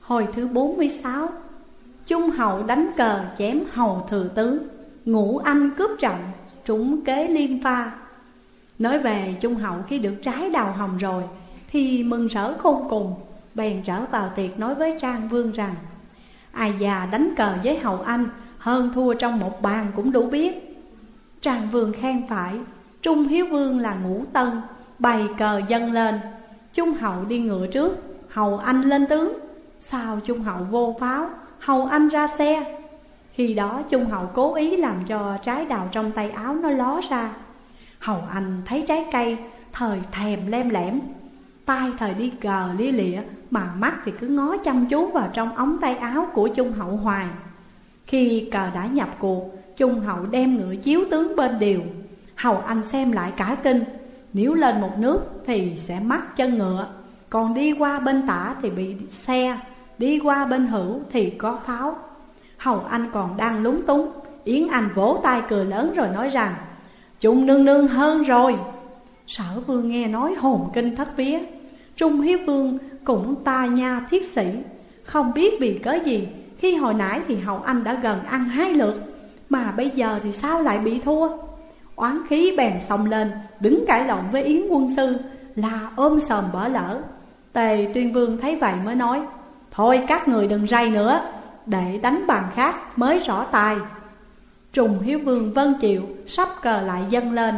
Hồi thứ 46. Trung hậu đánh cờ chém hầu thừa tướng, Ngũ Anh cướp trận, trúng kế liên pha. Nói về Trung hậu khi được trái đào hồng rồi thì mừng rỡ khôn cùng, bèn trở vào tiệc nói với Trang Vương rằng: ai già đánh cờ với hầu anh, hơn thua trong một bàn cũng đủ biết. Trang Vương khen phải. Trung Hiếu Vương là Ngũ Tân bày cờ dâng lên, Trung hậu đi ngựa trước, hầu anh lên tướng. Sau Trung hậu vô pháo, hầu anh ra xe. Khi đó Trung hậu cố ý làm cho trái đào trong tay áo nó ló ra. Hầu anh thấy trái cây, thời thèm lem lẻm, tay thời đi cờ lia lịa, mà mắt thì cứ ngó chăm chú vào trong ống tay áo của Trung hậu hoài. Khi cờ đã nhập cuộc, Trung hậu đem ngựa chiếu tướng bên điều. Hầu anh xem lại cả kinh, nếu lên một nước thì sẽ mắc chân ngựa, còn đi qua bên tả thì bị xe, đi qua bên hữu thì có pháo. Hầu anh còn đang lúng túng, Yến Anh vỗ tay cười lớn rồi nói rằng: Trung nương nương hơn rồi. Sở Vương nghe nói hồn kinh thất vía. Trung Hiếu Vương cũng ta nha thiết sĩ, không biết vì cớ gì khi hồi nãy thì hầu anh đã gần ăn 2 lượt, mà bây giờ thì sao lại bị thua. Oán khí bèn xông lên, đứng cãi lộn với Yến quân sư, là ôm sòm bỡ lỡ. Tề Tuyên Vương thấy vậy mới nói: thôi các người đừng rầy nữa, để đánh bàn khác mới rõ tài. Trung Hiếu Vương vâng chịu, sắp cờ lại dâng lên.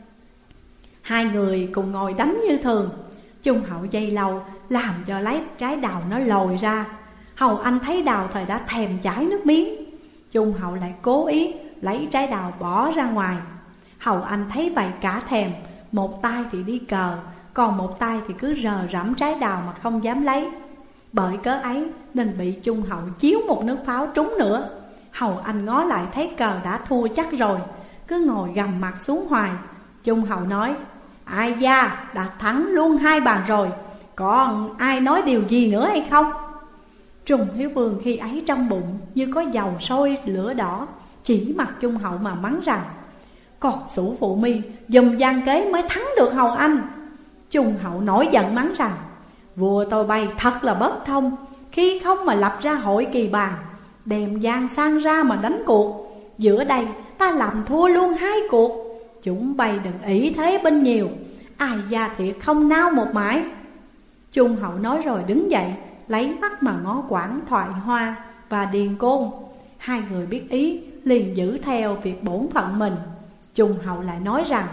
Hai người cùng ngồi đánh như thường. Trung hậu dây lâu làm cho lấy trái đào nó lồi ra. Hầu anh thấy đào thời đã thèm chảy nước miếng. Trung hậu lại cố ý lấy trái đào bỏ ra ngoài. Hầu anh thấy vậy cả thèm, một tay thì đi cờ, còn một tay thì cứ rờ rẫm trái đào mà không dám lấy. Bởi cớ ấy nên bị Trung hậu chiếu một nước pháo trúng nữa. Hầu anh ngó lại thấy cờ đã thua chắc rồi, cứ ngồi gằm mặt xuống hoài. Trung hậu nói: ai da đã thắng luôn 2 bàn rồi, còn ai nói điều gì nữa hay không? Trung Hiếu Vương khi ấy trong bụng như có dầu sôi lửa đỏ, chỉ mặt Trung hậu mà mắng rằng: còn Sủ Phụ Mi dùng gian kế mới thắng được hầu anh. Trung hậu nổi giận mắng rằng: vua tôi bay thật là bất thông, khi không mà lập ra hội kỳ bàn, đem gian sang ra mà đánh cuộc. Giữa đây ta làm thua luôn 2 cuộc, chúng bay đừng ỷ thế binh nhiều, ai gia thiệt không nao một mãi. Trung hậu nói rồi đứng dậy, lấy mắt mà ngó Quảng Thoại Hoa và Điền Côn. Hai người biết ý liền giữ theo việc bổn phận mình. Trung hậu lại nói rằng: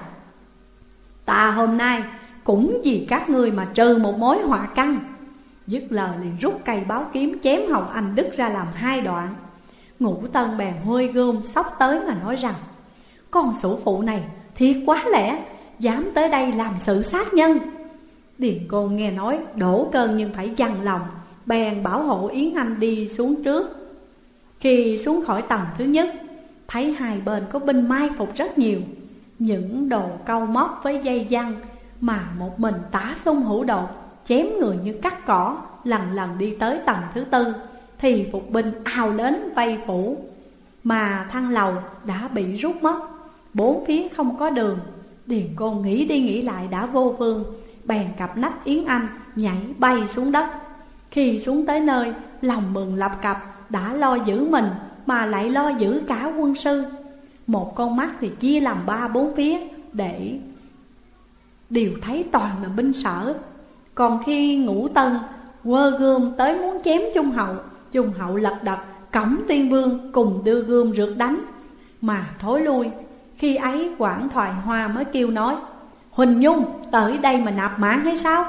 ta hôm nay cũng vì các ngươi mà trừ một mối họa căn. Dứt lời liền rút cây báo kiếm chém hầu anh đứt ra làm 2 đoạn. Ngũ Tân bèn huôi gươm xốc tới mà nói rằng: con Sủ Phụ này thiệt quá lẽ, dám tới đây làm sự sát nhân. Điền Côn nghe nói đổ cơn nhưng phải dằn lòng, bèn bảo hộ Yến Anh đi xuống trước. Khi xuống khỏi tầng thứ nhất, thấy hai bên có binh mai phục rất nhiều, những đồ câu móc với dây giăng, mà một mình Tả Xung hữu đột chém người như cắt cỏ. Lần lần đi tới tầng thứ 4 thì phục binh ào đến vây phủ, mà thang lầu đã bị rút mất, 4 phía không có đường. Điền Côn nghĩ đi nghĩ lại đã vô phương, bèn cặp nách Yến Anh nhảy bay xuống đất. Khi xuống tới nơi, lòng mừng lập cập, đã lo giữ mình mà lại lo giữ cả quân sư. Một con mắt thì chia làm 3-4 phía để đều thấy toàn là binh sở. Còn khi Ngũ Tân quơ gươm tới muốn chém Trung hậu lật đật cõng Tuyên Vương cùng đưa gươm rượt đánh mà thối lui. Khi ấy Quảng Thoại Hoa mới kêu nói: Huỳnh Nhung tới đây mà nạp mạng hay sao?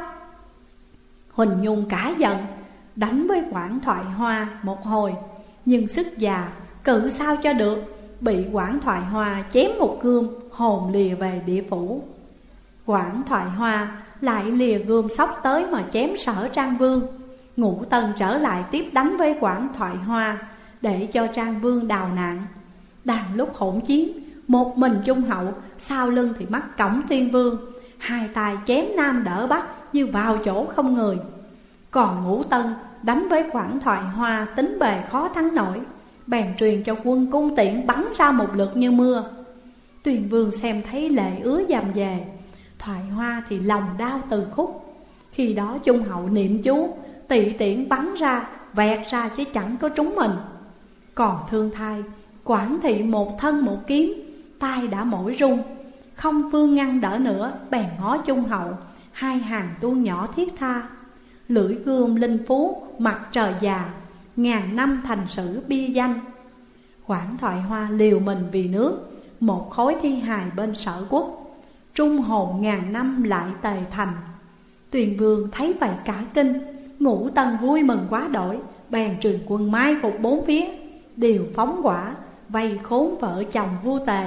Huỳnh Nhung cả giận, đánh với Quảng Thoại Hoa một hồi, nhưng sức già cự sao cho được, bị Quảng Thoại Hoa chém một gươm, hồn lìa về địa phủ. Quảng Thoại Hoa lại lìa gươm xốc tới mà chém Sở Trang Vương. Ngũ Tân trở lại tiếp đánh với Quảng Thoại Hoa, để cho Trang Vương đào nạn. Đang lúc hỗn chiến, một mình Trung hậu, sau lưng thì mắc cõng Tuyên Vương, hai tay chém nam đỡ bắc như vào chỗ không người. Còn Ngũ Tân đánh với Quảng Thoại Hoa tính bề khó thắng nổi, bèn truyền cho quân cung tiễn bắn ra một lượt như mưa. Tuyên Vương xem thấy lệ ứa dầm về, Thoại Hoa thì lòng đau từ khúc. Khi đó Trung hậu niệm chú, tỵ tiễn bắn ra, vẹt ra chứ chẳng có trúng mình. Còn Thương Thai, Quản Thị một thân một kiếm, tay đã mỏi run, không phương ngăn đỡ nữa, bèn ngó Trung Hậu, hai hàng tuôn nhỏ thiết tha. Lưỡi gươm linh phú, mặt trời già, ngàn năm thành sử bia danh. Quản Thoại Hoa liều mình vì nước, một khối thi hài bên Sở Quốc. Trung hồn ngàn năm lại tề thành. Tuyền Vương thấy vậy cả kinh, Ngũ Tân vui mừng quá đổi, bèn truyền quân mai phục bốn phía, đều phóng hỏa vây khốn vợ chồng vua Tề.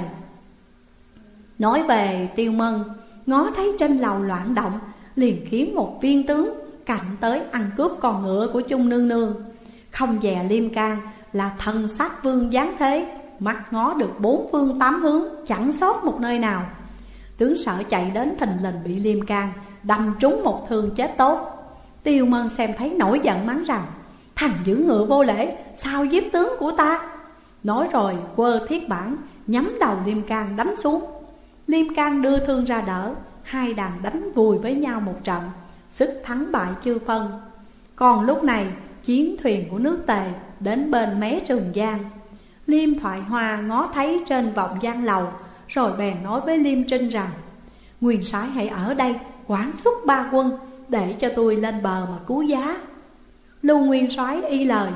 Nói về Tiêu Mân, ngó thấy trên lầu loạn động, liền khiến một viên tướng cạnh tới ăn cướp con ngựa của Chung nương nương. Không dè Liêm Can là thần sát vương giáng thế, mắt ngó được bốn phương tám hướng, chẳng sót một nơi nào. Tướng Sở chạy đến thình lình bị Liêm Can đâm trúng một thương chết tốt. Tiêu Mân xem thấy nổi giận mắng rằng: thằng giữ ngựa vô lễ, sao giết tướng của ta? Nói rồi quơ thiết bản nhắm đầu Liêm Can đánh xuống. Liêm Can đưa thương ra đỡ, hai đàn đánh vùi với nhau một trận, sức thắng bại chưa phân. Còn lúc này chiến thuyền của nước Tề đến bên mé Trường Giang. Liêm Thoại Hoa ngó thấy trên vọng giang lầu, rồi bèn nói với Liêm Trinh rằng: Nguyên soái hãy ở đây quản xuất ba quân, để cho tôi lên bờ mà cứu giá. Lưu Nguyên soái y lời.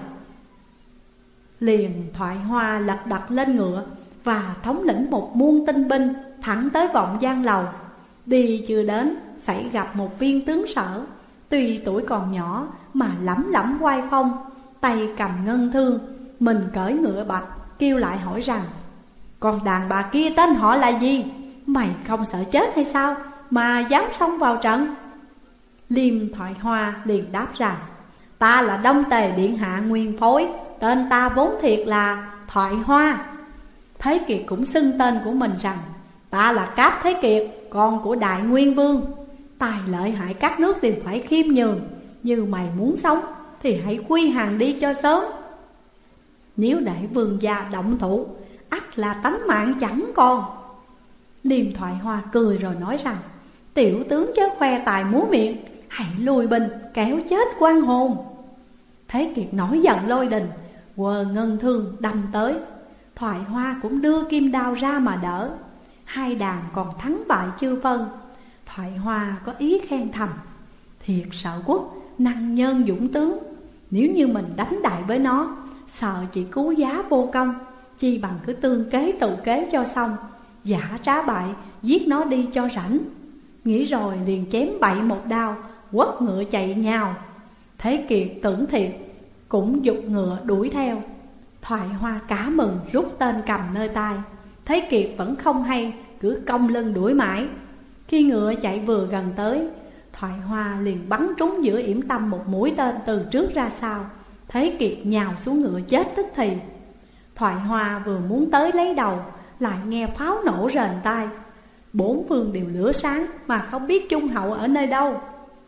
Liền Thoại Hoa lật đật lên ngựa và thống lĩnh một muôn tinh binh thẳng tới vọng giang lầu. Đi chưa đến xảy gặp một viên tướng Sở, tuy tuổi còn nhỏ mà lẫm lẫm oai phong, tay cầm ngân thương, mình cởi ngựa bạch, kêu lại hỏi rằng: Con đàn bà kia tên họ là gì? Mày không sợ chết hay sao mà dám xông vào trận? Liêm Thoại Hoa liền đáp rằng: Ta là Đông Tề Điện Hạ Nguyên Phối, tên ta vốn thiệt là Thoại Hoa. Thế Kiệt cũng xưng tên của mình rằng: Ta là Cáp Thế Kiệt, con của Đại Nguyên Vương. Tài lợi hại các nước đều phải khiêm nhường, như mày muốn sống thì hãy quy hàng đi cho sớm. Nếu để vương gia động thủ, ắt là tánh mạng chẳng còn. Liêm Thoại Hoa cười rồi nói rằng: Tiểu tướng chớ khoe tài múa miệng, hãy lùi binh kéo chết quan hồn. Thế Kiệt nổi giận lôi đình, quờ ngân thương đâm tới. Thoại Hoa cũng đưa kim đao ra mà đỡ. Hai đàn còn thắng bại chưa phân. Thoại Hoa có ý khen thầm: Thiệt Sở Quốc năng nhân dũng tướng, nếu như mình đánh đại với nó, sợ chỉ cứu giá vô công, chi bằng cứ tương kế tự kế cho xong, giả trá bại giết nó đi cho rảnh. Nghĩ rồi liền chém bậy một đao, quất ngựa chạy nhào. Thế Kiệt tưởng thiệt, cũng giục ngựa đuổi theo. Thoại Hoa cả mừng rút tên cầm nơi tay. Thế Kiệt vẫn không hay, cứ cong lưng đuổi mãi. Khi ngựa chạy vừa gần tới, Thoại Hoa liền bắn trúng giữa yểm tâm một mũi tên từ trước ra sau. Thế Kiệt nhào xuống ngựa chết tức thì. Thoại Hoa vừa muốn tới lấy đầu, lại nghe pháo nổ rền tai. Bốn phương đều lửa sáng mà không biết Trung Hậu ở nơi đâu.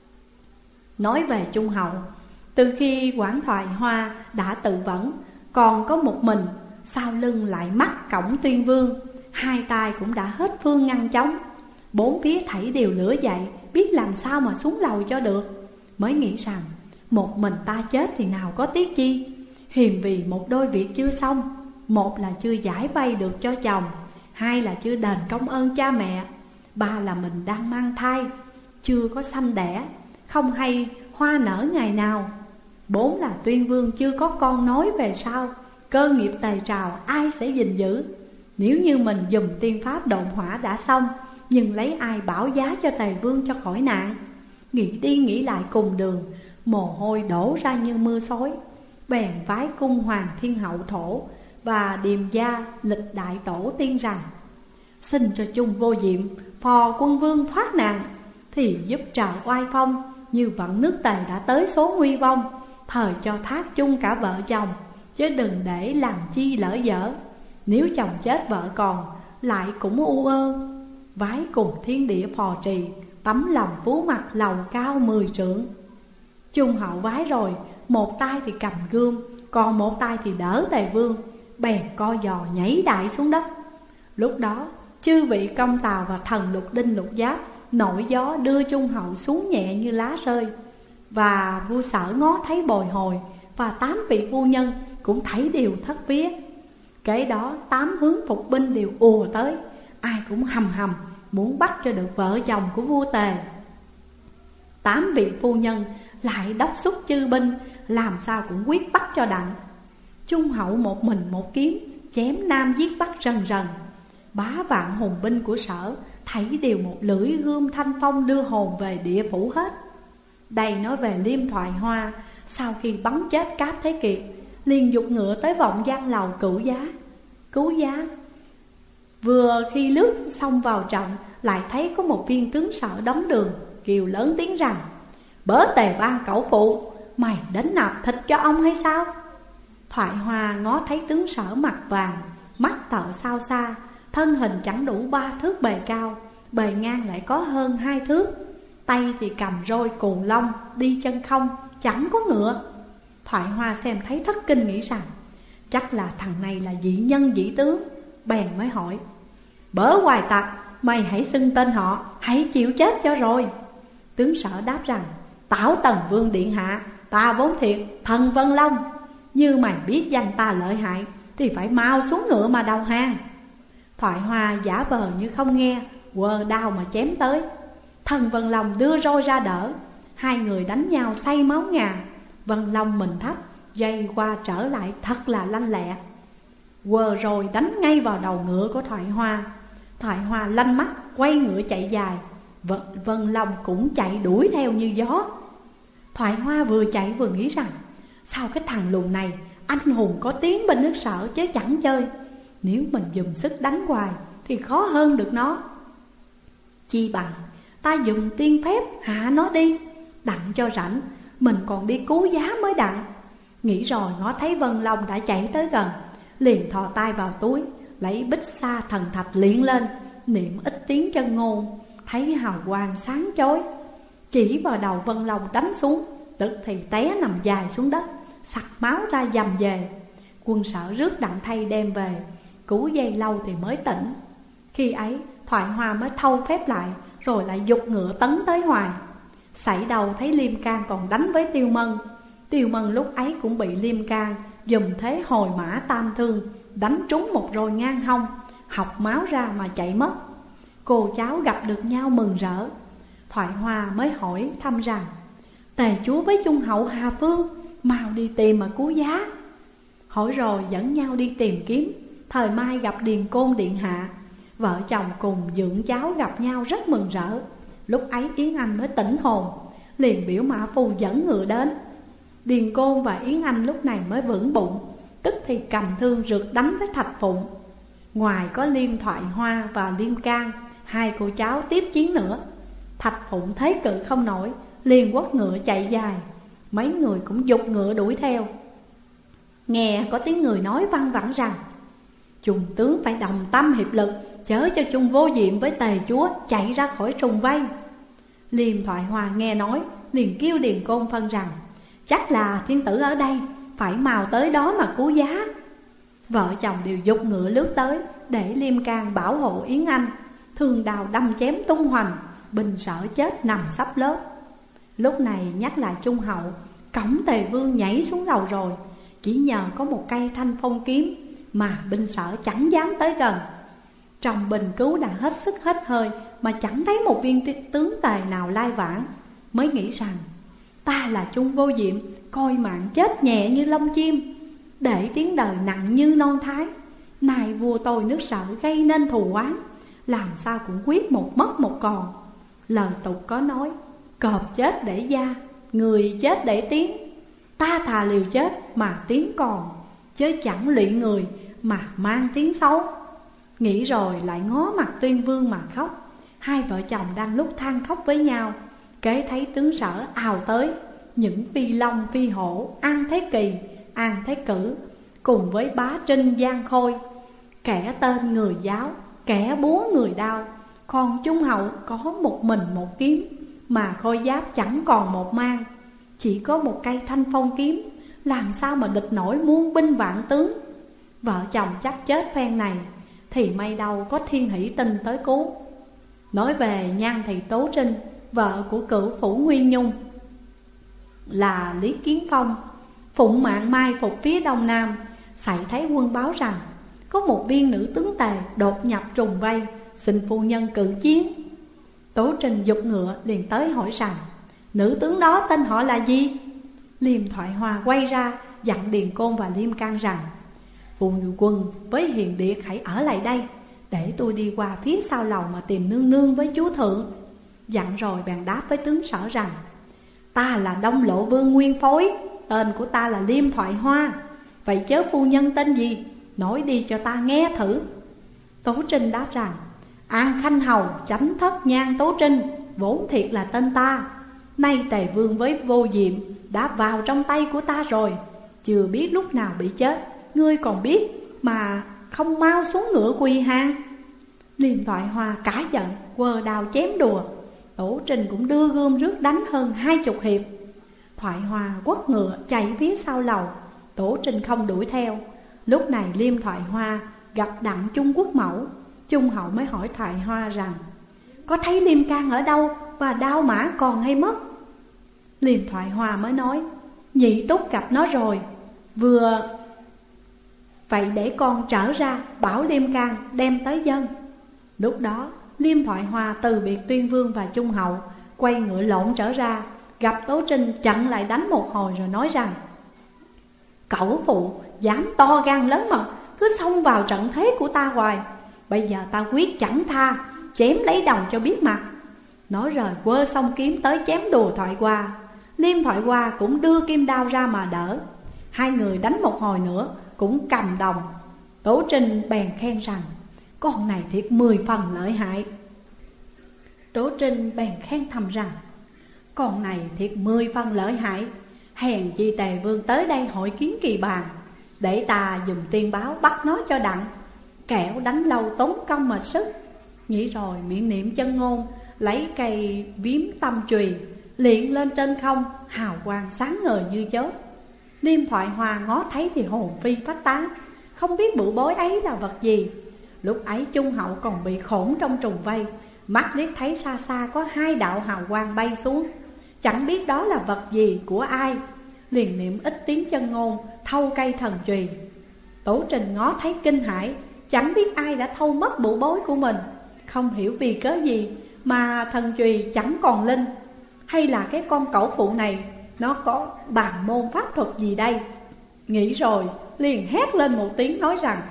Nói về Trung Hậu, từ khi Quản Thoại Hoa đã tự vẫn, còn có một mình, sau lưng lại mắc cổng Tuyên Vương, hai tay cũng đã hết phương ngăn chống. Bốn phía thảy đều lửa dậy, biết làm sao mà xuống lầu cho được. Mới nghĩ rằng một mình ta chết thì nào có tiếc chi. Hiềm vì một đôi việc chưa xong, một là chưa giải vay được cho chồng, hai là chưa đền công ơn cha mẹ, ba là mình đang mang thai, chưa có sanh đẻ, không hay hoa nở ngày nào, bốn là Tuyên Vương chưa có con nối về sau, cơ nghiệp Tề Trào ai sẽ gìn giữ. Nếu như mình dùng tiên pháp độn hỏa đã xong, nhưng lấy ai bảo giá cho Tề Vương cho khỏi nạn. Nghĩ đi nghĩ lại cùng đường, mồ hôi đổ ra như mưa xối. Bèn vái cung hoàng thiên hậu Thổ và điềm gia lịch đại tổ tiên rằng: Xin cho chung vô diệm phò quân vương thoát nạn, thì giúp trời oai phong, như vận nước Tề đã tới số nguy vong. Thời cho thác chung cả vợ chồng, chứ đừng để làm chi lỡ dở. Nếu chồng chết vợ còn, lại cũng u ơ. Vái cùng thiên địa phò trì, tấm lòng phú mặt lầu cao 10 trượng. Trung Hậu vái rồi, một tay thì cầm gươm, còn một tay thì đỡ Tề Vương, bèn co giò nhảy đại xuống đất. Lúc đó chư vị công tào và thần Lục Đinh Lục Giáp nổi gió đưa Trung Hậu xuống nhẹ như lá rơi. Và vua Sở ngó thấy bồi hồi, và 8 vị phu nhân cũng thấy đều thất vía. Kế đó 8 hướng phục binh đều ùa tới, ai cũng hầm hầm muốn bắt cho được vợ chồng của vua Tề. 8 vị phu nhân lại đốc thúc chư binh làm sao cũng quyết bắt cho đặng. Trung hậu một mình một kiếm chém nam giết bắc rần rần. Bá vạn hùng binh của Sở thấy đều một lưỡi gươm thanh phong đưa hồn về địa phủ hết. Đây nói về Liêm Thoại Hoa, sau khi bắn chết Cáp Thế Kiệt liền giục ngựa tới vọng giang lầu cứu giá. Vừa khi lướt xong vào trọng, lại thấy có một viên tướng Sở đóng đường, kêu lớn tiếng rằng: Bớ Tề Ban cẩu phụ, mày đến nạp thịt cho ông hay sao? Thoại Hoa ngó thấy tướng Sở mặt vàng, mắt thợ sao xa, thân hình chẳng đủ 3 thước bề cao, bề ngang lại có hơn 2 thước, tay thì cầm roi cù long, đi chân không, chẳng có ngựa. Thoại Hoa xem thấy thất kinh, nghĩ rằng chắc là thằng này là dị nhân dị tướng, bèn mới hỏi: Bớ hoài tặc, mày hãy xưng tên họ, hãy chịu chết cho rồi. Tướng Sở đáp rằng: Tảo Tần Vương điện hạ, ta vốn thiệt thần Vân Long. Như mày biết danh ta lợi hại thì phải mau xuống ngựa mà đầu hàng. Thoại Hoa giả vờ như không nghe, quơ đao mà chém tới. Thần Vân Long đưa roi ra đỡ, hai người đánh nhau say máu ngà. Vân Long mình thấp, dây qua trở lại thật là lanh lẹ, quơ rồi đánh ngay vào đầu ngựa của Thoại Hoa. Thoại Hoa lanh mắt quay ngựa chạy dài, Vân Long cũng chạy đuổi theo như gió. Thoại Hoa vừa chạy vừa nghĩ rằng: Sao cái thằng lùn này anh hùng có tiếng bên nước Sở chứ chẳng chơi. Nếu mình dùng sức đánh hoài thì khó hơn được nó. Chi bằng ta dùng tiên phép hạ nó đi, đặng cho rảnh, mình còn đi cứu giá mới đặng. Nghĩ rồi ngó thấy Vân Long đã chạy tới gần, liền thò tay vào túi, lấy bích sa thần thạch luyện lên, niệm ít tiếng chân ngôn, thấy hào quang sáng chói, chỉ vào đầu Vân Long đánh xuống, tức thì té nằm dài xuống đất, sặc máu ra dầm về. Quân Sở rước đặng thay đem về, cứu dây lâu thì mới tỉnh. Khi ấy Thoại Hoa mới thâu phép lại, rồi lại giục ngựa tấn tới hoài. Sảy đầu thấy Liêm Can còn đánh với Tiêu Mân. Tiêu Mân lúc ấy cũng bị Liêm Can dùng thế hồi mã tam thương, đánh trúng một roi ngang hông, học máu ra mà chạy mất. Cô cháu gặp được nhau mừng rỡ. Thoại Hoa mới hỏi thăm rằng: Tề chúa với Trung hậu Hà Phương, mau đi tìm mà cứu giá. Hỏi rồi dẫn nhau đi tìm kiếm. Thời mai gặp Điền Côn điện hạ, vợ chồng cùng dưỡng cháu gặp nhau rất mừng rỡ. Lúc ấy Yến Anh mới tỉnh hồn, liền biểu mã phu dẫn ngựa đến. Điền Côn và Yến Anh lúc này mới vững bụng, tức thì cầm thương rượt đánh với Thạch Phụng. Ngoài có Liêm Thoại Hoa và Liêm Can, hai cô cháu tiếp chiến nữa. Thạch Phụng thấy cự không nổi, liền quất ngựa chạy dài. Mấy người cũng giục ngựa đuổi theo. Nghe có tiếng người nói văng vẳng rằng: Trung tướng phải đồng tâm hiệp lực, chớ cho Trung Vô Diệm với Tề chúa chạy ra khỏi trùng vây. Liêm Thoại Hoa nghe nói, liền kêu Điền Côn phân rằng: Chắc là thiên tử ở đây, phải mau tới đó mà cứu giá. Vợ chồng đều giục ngựa lướt tới, để Liêm Can bảo hộ Yến Anh. Thương đào đâm chém tung hoành, binh Sở chết nằm sắp lớp. Lúc này nhắc lại Trung hậu, cổng Tề Vương nhảy xuống lầu rồi. Chỉ nhờ có một cây thanh phong kiếm mà binh Sở chẳng dám tới gần. Trong bình cứu đã hết sức hết hơi, mà chẳng thấy một viên tướng Tề nào lai vãng. Mới nghĩ rằng: Ta là Trung Vô Diệm, coi mạng chết nhẹ như lông chim, để tiếng đời nặng như non thái. Này vua tôi nước Sở gây nên thù oán, làm sao cũng quyết một mất một còn. Lời tục có nói: Cọp chết để da, người chết để tiếng. Ta thà liều chết mà tiếng còn, chứ chẳng lụy người mà mang tiếng xấu. Nghĩ rồi lại ngó mặt Tuyên Vương mà khóc. Hai vợ chồng đang lúc than khóc với nhau, kế thấy tướng Sở ào tới. Những phi long phi hổ, An Thế Kỳ, An Thế Cử, cùng với Bá Trinh Giang Khôi, kẻ tên người giáo, kẻ búa người đao. Còn Trung hậu có một mình một kiếm, mà khôi giáp chẳng còn một mang. Chỉ có một cây thanh phong kiếm, làm sao mà địch nổi muôn binh vạn tướng. Vợ chồng chắc chết phen này, thì may đâu có Thiên Hỷ Tinh tới cứu. Nói về Nhan Thị Tố Trinh, vợ của cửu phủ Nguyên Nhung là Lý Kiến Phong, phụng mạng mai phục phía đông nam, xảy thấy quân báo rằng có một viên nữ tướng Tề đột nhập trùng vây, xin phu nhân cự chiến. Tố Trinh giục ngựa liền tới hỏi rằng nữ tướng đó tên họ là gì? Liêm Thoại Hoa quay ra dặn Điền Côn và Liêm Can rằng phu quân với Hiền Điệt hãy ở lại đây, để tôi đi qua phía sau lầu mà tìm nương nương với chúa thượng. Dặn rồi bèn đáp với tướng Sở rằng ta là Đông Lộ Vương Nguyên Phối, tên của ta là Liêm Thoại Hoa. Vậy chớ phu nhân tên gì? Nói đi cho ta nghe thử. Tố Trinh đáp rằng An Khanh Hầu Chánh Thất Nhan Tố Trinh, vốn thiệt là tên ta. Nay Tề Vương với Vô Diệm đã vào trong tay của ta rồi, chưa biết lúc nào bị chết. Ngươi còn biết mà không mau xuống ngựa quỳ hàng. Liêm Thoại Hoa cả giận, quơ đao chém đùa. Tố Trinh cũng đưa gươm rước đánh hơn 20 hiệp. Thoại Hoa quất ngựa chạy phía sau lầu. Tố Trinh không đuổi theo. Lúc này Liêm Thoại Hoa gặp Đặng Trung Quốc Mẫu. Trung hậu mới hỏi Thoại Hoa rằng có thấy Liêm Can ở đâu và đao mã còn hay mất? Liêm Thoại Hoa mới nói nhị túc gặp nó rồi. Vừa vậy để con trở ra bảo Liêm Can đem tới dân. Lúc đó Liêm Thoại Hoa từ biệt Tuyên Vương và Trung hậu, quay ngựa lộn trở ra, gặp Tố Trinh chặn lại đánh một hồi rồi nói rằng cẩu phụ dám to gan lớn mật, cứ xông vào trận thế của ta hoài. Bây giờ ta quyết chẳng tha, chém lấy đồng cho biết mặt. Nói rồi quơ song kiếm tới chém đùa Thoại Hoa. Liêm Thoại Hoa cũng đưa kim đao ra mà đỡ. Hai người đánh một hồi nữa cũng cầm đồng. Tố Trinh bèn khen rằng con này thiệt 10 phần lợi hại. Tố Trinh bèn khen thầm rằng con này thiệt 10 phần lợi hại. Hèn chi Tề Vương tới đây hội kiến kỳ bàn, để ta dùng tiên báo bắt nó cho đặng, kẻo đánh lâu tốn công mệt sức. Nghĩ rồi miệng niệm chân ngôn, lấy cây viếm tâm chùy liền lên trên không, hào quang sáng ngời như chớp. Liêm Thoại Hoa ngó thấy thì hồn phi phách tán, không biết bự bối ấy là vật gì. Lúc ấy Trung hậu còn bị khổn trong trùng vây, mắt liếc thấy xa xa có 2 đạo hào quang bay xuống, chẳng biết đó là vật gì của ai, liền niệm ít tiếng chân ngôn, thâu cây thần chùy. Tố Trinh ngó thấy kinh hãi, chẳng biết ai đã thâu mất bự bối của mình. Không hiểu vì cớ gì mà thần chùy chẳng còn linh, hay là cái con cẩu phụ này nó có bàn môn pháp thuật gì đây. Nghĩ rồi liền hét lên một tiếng nói rằng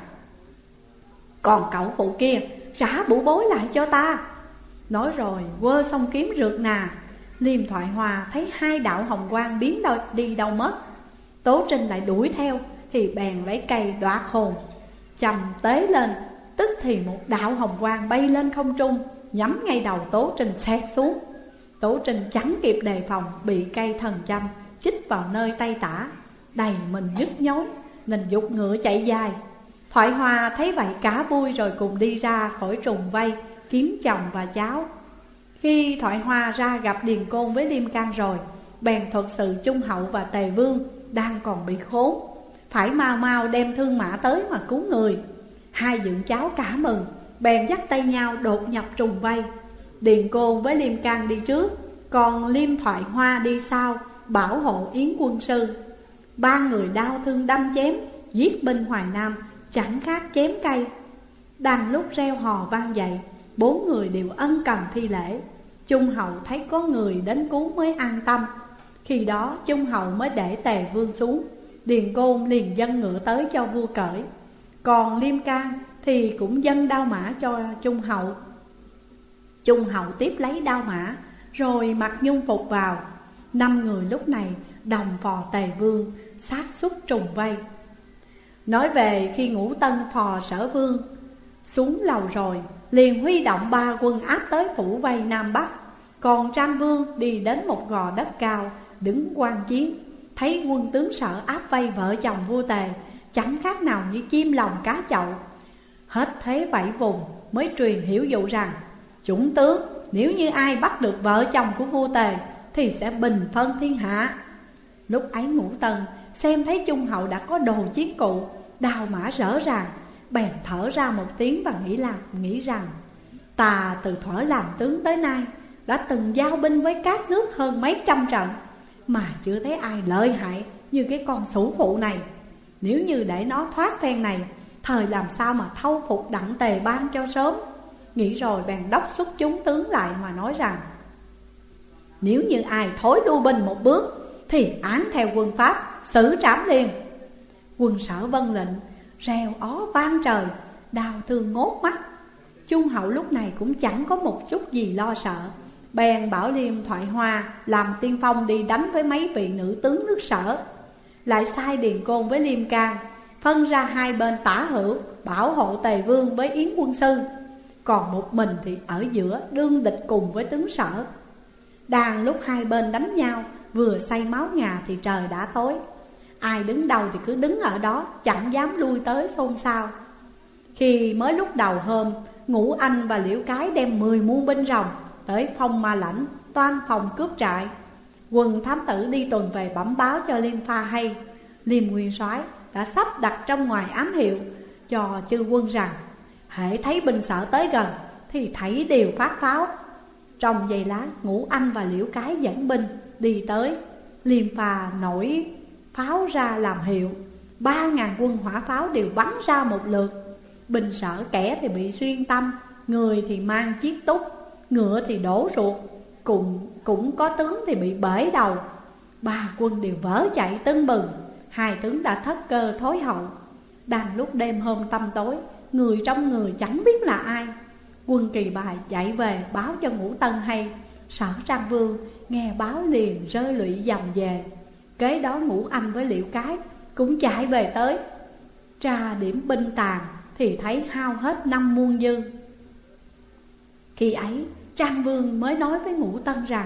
còn cẩu phụ kia trả bủ bối lại cho ta. Nói rồi quơ song kiếm rượt nà. Liêm Thoại Hoa thấy 2 đạo hồng quang biến đi đâu mất. Tố Trinh lại đuổi theo thì bèn lấy cây đoạt hồn chầm tế lên. Tức thì một đạo hồng quang bay lên không trung, nhắm ngay đầu Tố Trinh xẹt xuống. Tố Trinh chẳng kịp đề phòng, bị cây thần châm chích vào nơi tay tả, đầy mình nhức nhối nên giục ngựa chạy dài. Thoại Hoa thấy vậy cả vui rồi cùng đi ra khỏi trùng vây kiếm chồng và cháu. Khi Thoại Hoa ra gặp Điền Côn với Liêm Can rồi, bèn thuật sự Trung hậu và Tề Vương đang còn bị khốn, phải mau mau đem thương mã tới mà cứu người. Hai dượng cháu cả mừng, bèn dắt tay nhau đột nhập trùng vây. Điền Côn với Liêm Can đi trước, còn Liêm Thoại Hoa đi sau, bảo hộ Yến quân sư. 3 người đao thương đâm chém, giết binh Hoài Nam, chẳng khác chém cây. Đang lúc reo hò vang dậy, 4 người đều ân cần thi lễ. Trung hậu thấy có người đến cứu mới an tâm. Khi đó Trung hậu mới để Tề Vương xuống. Điền Côn liền dâng ngựa tới cho vua cởi, còn Liêm Can thì cũng dâng đao mã cho Trung hậu. Trung hậu tiếp lấy đao mã rồi mặc nhung phục vào. 5 người lúc này đồng phò Tề Vương sát xuất trùng vây. Nói về khi Ngũ Tân phò Sở Vương xuống lầu rồi, liền huy động 3 quân áp tới phủ vây Nam Bắc. Còn Trang Vương đi đến một gò đất cao, đứng quan chiến, thấy quân tướng Sở áp vây vợ chồng vua Tề, chẳng khác nào như chim lồng cá chậu. Hết thế vẫy vùng mới truyền hiểu dụ rằng chủng tướng nếu như ai bắt được vợ chồng của vua Tề thì sẽ bình phân thiên hạ. Lúc ấy Ngũ Tân xem thấy Trung hậu đã có đồ chiến cụ, đao mã rỡ ràng, bèn thở ra một tiếng và nghĩ rằng ta từ thuở làm tướng tới nay đã từng giao binh với các nước hơn mấy trăm trận, mà chưa thấy ai lợi hại như cái con sủ phụ này. Nếu như để nó thoát phen này, thời làm sao mà thâu phục Đặng Tề Ban cho sớm. Nghĩ rồi bèn đốc xuất chúng tướng lại mà nói rằng: nếu như ai thối lui binh một bước thì án theo quân pháp, xử trảm liền. Quân Sở vâng lệnh, reo ó vang trời, đau thương ngốt mắt. Trung Hậu lúc này cũng chẳng có một chút gì lo sợ, bèn bảo Liêm Thoại Hoa làm tiên phong đi đánh với mấy vị nữ tướng nước Sở. Lại sai Điền Côn với Liêm Cang phân ra hai bên tả hữu, bảo hộ Tề Vương với Yến quân sư. Còn một mình thì ở giữa đương địch cùng với tướng Sở. Đang lúc hai bên đánh nhau, vừa say máu ngà thì trời đã tối. Ai đứng đầu thì cứ đứng ở đó, chẳng dám lui tới xôn xao. Khi mới lúc đầu hôm, Ngũ Anh và Liễu Cái đem 10 muôn binh rồng tới Phong Ma Lãnh, toan phòng cướp trại. Quân thám tử đi tuần về bẩm báo cho Liêm Pha hay. Liêm Nguyên Soái đã sắp đặt trong ngoài ám hiệu cho chư quân rằng: hễ thấy binh Sở tới gần thì thảy đều phát pháo. Trong giây lát, Ngũ Anh và Liễu Cái dẫn binh đi tới. Liêm Pha nổi pháo ra làm hiệu, 3.000 quân hỏa pháo đều bắn ra một lượt. Binh Sở kẻ thì bị xuyên tâm, người thì mang chiếc túc, ngựa thì đổ ruột, cũng có tướng thì bị bể đầu. 3 quân đều vỡ chạy tưng bừng, 2 tướng đã thất cơ thối hậu. Đang lúc đêm hôm tăm tối, người trong người chẳng biết là ai. Quân Kỳ Bài chạy về báo cho Ngũ Tân hay. Sở Trang Vương nghe báo liền rơi lụy dầm về. Kế đó Ngũ Anh với Liễu Cái cũng chạy về tới. Tra điểm binh tàn thì thấy hao hết 5 muôn dư. Khi ấy Trang Vương mới nói với Ngũ Tân rằng: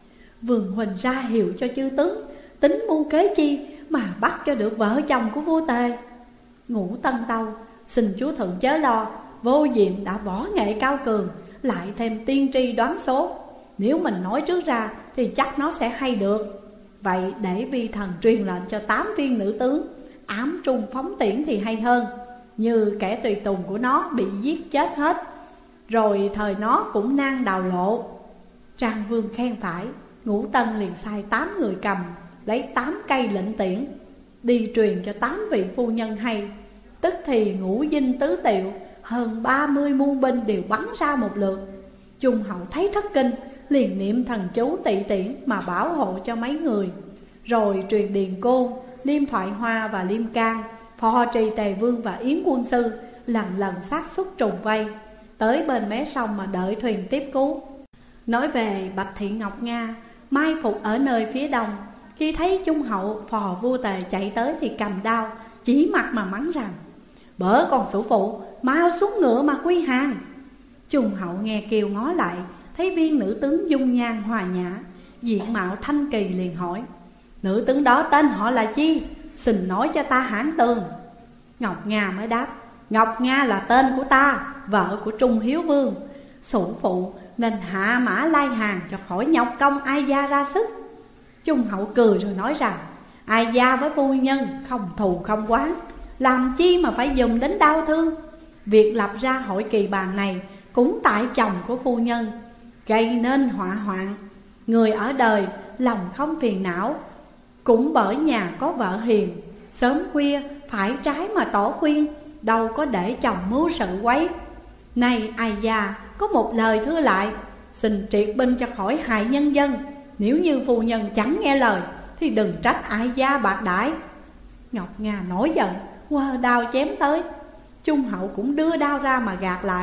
Vương huynh ra hiệu cho chư tướng, tính mưu kế chi mà bắt cho được vợ chồng của vua Tề. Ngũ Tân tâu: xin chúa thượng chớ lo, Vô Diệm đã võ nghệ cao cường, lại thêm tiên tri đoán số. Nếu mình nói trước ra thì chắc nó sẽ hay được. Vậy để vi thần truyền lệnh cho 8 viên nữ tướng ám trung phóng tiễn thì hay hơn. Như kẻ tùy tùng của nó bị giết chết hết, rồi thời nó cũng nan đào lộ. Trang Vương khen phải. Ngũ Tân liền sai 8 người cầm lấy 8 cây lệnh tiễn đi truyền cho 8 vị phu nhân hay. Tức thì Ngũ Dinh tứ tiệu hơn 30 muôn binh đều bắn ra một lượt. Trung Hậu thấy thất kinh, liền niệm thần chú tị tiễn mà bảo hộ cho mấy người. Rồi truyền Điền Côn, Liêm Thoại Hoa và Liêm Cang phò trì Tề Vương và Yến quân sư lần lần xác xuất trùng vây tới bên mé sông mà đợi thuyền tiếp cứu. Nói về Bạch Thị Ngọc Nga mai phục ở nơi phía đông, khi thấy Trung Hậu phò vua Tề chạy tới thì cầm đao chỉ mặt mà mắng rằng: bở con sủ phụ, mau xuống ngựa mà quy hàng. Trung Hậu nghe kêu ngó lại, thấy viên nữ tướng dung nhan hòa nhã, diện mạo thanh kỳ, liền hỏi: nữ tướng đó tên họ là chi? Xin nói cho ta hãn tường. Ngọc Nga mới đáp: Ngọc Nga là tên của ta, vợ của Trung Hiếu Vương. Sủ phụ nên hạ mã lai hàng cho khỏi nhọc công ai gia ra sức. Trung Hậu cười rồi nói rằng: ai gia với phu nhân không thù không oán, làm chi mà phải dùng đến đau thương. Việc lập ra hội kỳ bàn này cũng tại chồng của phu nhân, gây nên họa hoạn. Người ở đời lòng không phiền não, cũng bởi nhà có vợ hiền. Sớm khuya phải trái mà tỏ khuyên, đâu có để chồng mưu sự quấy. Này ai già có một lời thưa lại, xin triệt binh cho khỏi hại nhân dân. Nếu như phu nhân chẳng nghe lời thì đừng trách ai gia bạc đãi. Ngọc Nga nổi giận, quơ đao chém tới. Trung Hậu cũng đưa đao ra mà gạt lại.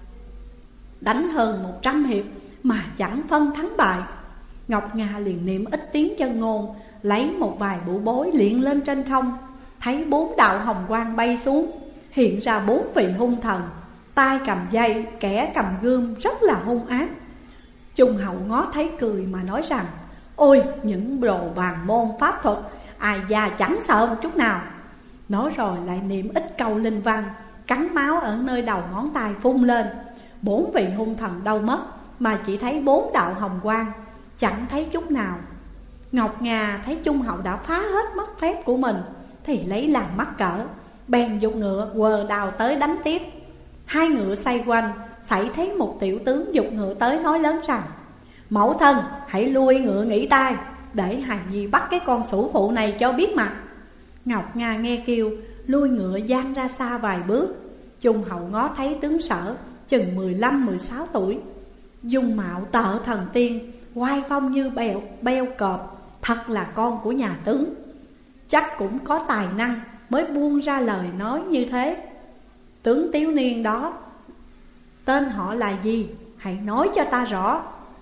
Đánh hơn 100 hiệp mà chẳng phân thắng bại. Ngọc Nga liền niệm ít tiếng chân ngôn, lấy một vài bụ bối liệng lên trên không. Thấy 4 đạo hồng quang bay xuống, hiện ra 4 vị hung thần, tay cầm dây, kẻ cầm gươm, rất là hung ác. Trung Hậu ngó thấy cười mà nói rằng: ôi những đồ bàn môn pháp thuật, ai già chẳng sợ một chút nào. Nói rồi lại niệm ít câu linh văn, cắn máu ở nơi đầu ngón tay phun lên. 4 vị hung thần đâu mất, mà chỉ thấy 4 đạo hồng quang, chẳng thấy chút nào. Ngọc Nga thấy Trung Hậu đã phá hết mất phép của mình thì lấy làm mắc cỡ, bèn giục ngựa quờ đào tới đánh tiếp. 2 ngựa xoay quanh, xảy thấy một tiểu tướng giục ngựa tới nói lớn rằng: mẫu thân hãy lui ngựa nghỉ tay, để hài nhi bắt cái con sủ phụ này cho biết mặt. Ngọc Nga nghe kêu, lui ngựa giang ra xa vài bước. Trung hậu ngó thấy tướng Sở chừng 15-16 tuổi, dung mạo tợ thần tiên, oai phong như beo cọp, thật là con của nhà tướng. Chắc cũng có tài năng mới buông ra lời nói như thế. Tướng thiếu niên đó tên họ là gì? Hãy nói cho ta rõ.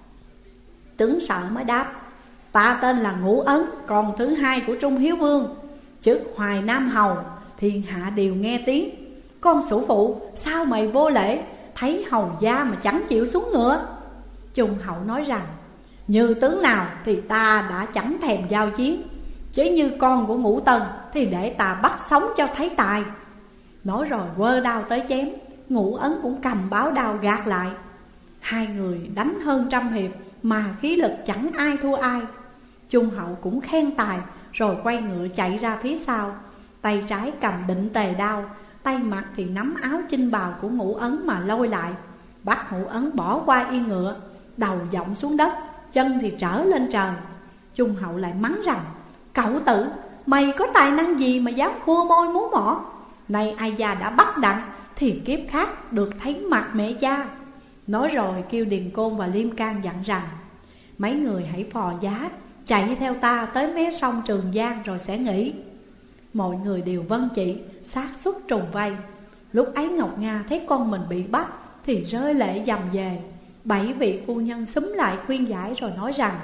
Tướng Sở mới đáp, ta tên là Ngũ Ấn, con thứ hai của Trung Hiếu Vương, chức Hoài Nam Hầu, thiên hạ đều nghe tiếng. Con sủ phụ, sao mày vô lễ, thấy hầu gia mà chẳng chịu xuống ngựa? Trung hậu nói rằng, như tướng nào thì ta đã chẳng thèm giao chiến, chứ như con của Ngũ Tần thì để ta bắt sống cho thấy tài. Nói rồi quơ đao tới chém. Ngũ Ấn cũng cầm báo đao gạt lại. Hai người đánh hơn 100 hiệp mà khí lực chẳng ai thua ai. Trung hậu cũng khen tài, rồi quay ngựa chạy ra phía sau. Tay trái cầm định tề đao, tay mặt thì nắm áo chinh bào của Ngũ Ấn mà lôi lại. Bắt Ngũ Ấn bỏ qua yên ngựa, đầu dọng xuống đất, chân thì trở lên trời. Trung hậu lại mắng rằng, cậu tử, mày có tài năng gì mà dám khua môi múa mỏ? Nay ai gia đã bắt đặng thì kiếp khác được thấy mặt mẹ cha. Nói rồi kêu Điền Côn và Liêm Can dặn rằng, mấy người hãy phò giá chạy theo ta tới mé sông Trường Giang rồi sẽ nghỉ. Mọi người đều vâng chỉ, xác suất trùng vây. Lúc ấy Ngọc Nga thấy con mình bị bắt thì rơi lệ dầm về. 7 vị phu nhân xúm lại khuyên giải rồi nói rằng,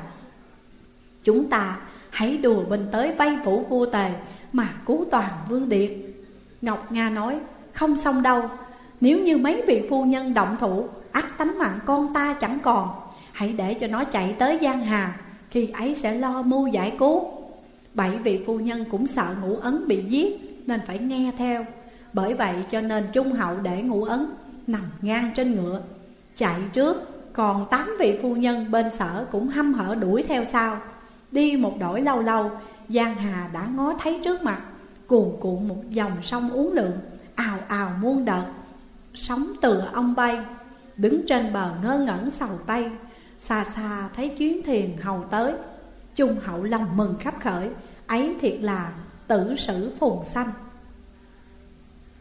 chúng ta hãy đùa binh tới vây phủ vua Tề mà cứu toàn vương điệt. Ngọc Nga nói, không xong đâu, nếu như mấy vị phu nhân động thủ, ắt tánh mạng con ta chẳng còn. Hãy để cho nó chạy tới Giang Hà, khi ấy sẽ lo mưu giải cứu. 7 vị phu nhân cũng sợ Ngũ Ấn bị giết nên phải nghe theo. Bởi vậy cho nên Trung hậu để Ngũ Ấn nằm ngang trên ngựa chạy trước, còn 8 vị phu nhân bên Sở cũng hăm hở đuổi theo sau. Đi một đổi lâu lâu, Giang Hà đã ngó thấy trước mặt, cuồn cuộn một dòng sông uốn lượn, ào ào muôn đợt, sóng tựa ong bay. Đứng trên bờ ngơ ngẩn sầu tay, xa xa thấy chuyến thuyền hầu tới. Trung hậu lòng mừng khắp khởi, ấy thiệt là tử sử phồn xanh.